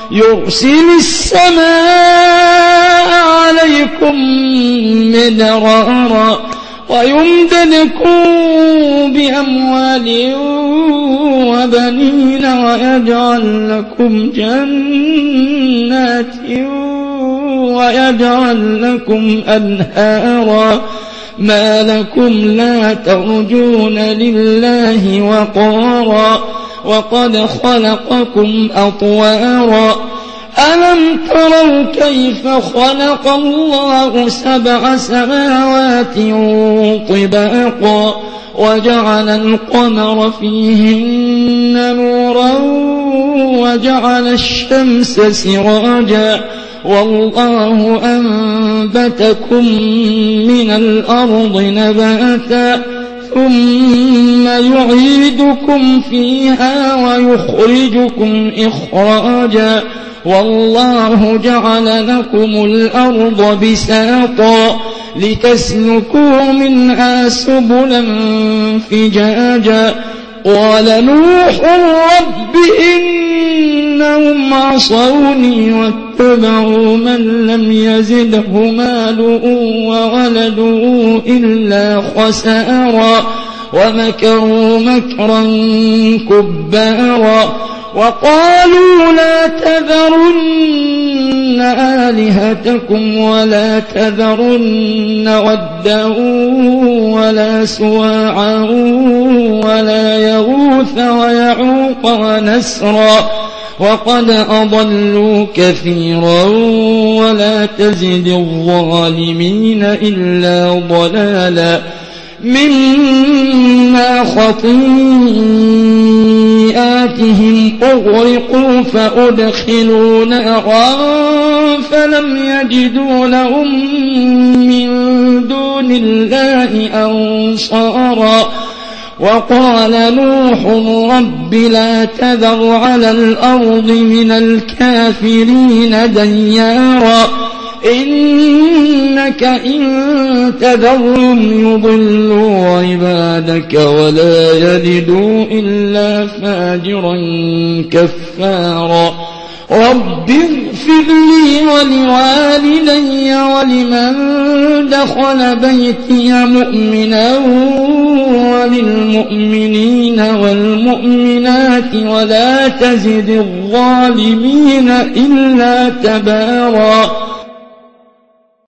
يرسل السماء عليكم مدرارا ويمددكم بأموال وبنين ويجعل لكم جنات ويجعل لكم أنهارا ما لكم لا ترجون لله وقارا وقد خلقكم أطوارا ألم تروا كيف خلق الله 7 سماوات طباقا وجعل القمر فيهن نورا وجعل الشمس سراجا والله أنبتكم من الأرض نباتا ثم يعيدكم فيها ويخرجكم إخراجا والله جعل لكم الأرض بساطا لتسلكوا منها سبلا فجاجا قال نوح رب إنهم عصوني واتبعوا من لم يزده ماله وولده إلا خسارا ومكروا مكرا كبارا وقالوا لا تذرن آلهتكم ولا تذرن ودا ولا سواعا ولا يغوث ويعوق ونسرا وقد أضلوا كثيرا ولا تزد الظالمين إلا ضلالا مما خطيئاتهم أغرقوا فأدخلوا نارا فلم يجدوا لهم من دون الله أنصارا وقال نوح رب لا تذر على الأرض من الكافرين ديارا إنك إن تذرهم يضلوا عبادك ولا يلدوا إلا فاجرا كفارا رب اغفر لي ولوالدي ولمن دخل بيتي مؤمنا وللمؤمنين والمؤمنات ولا تزد الظالمين إلا تبارا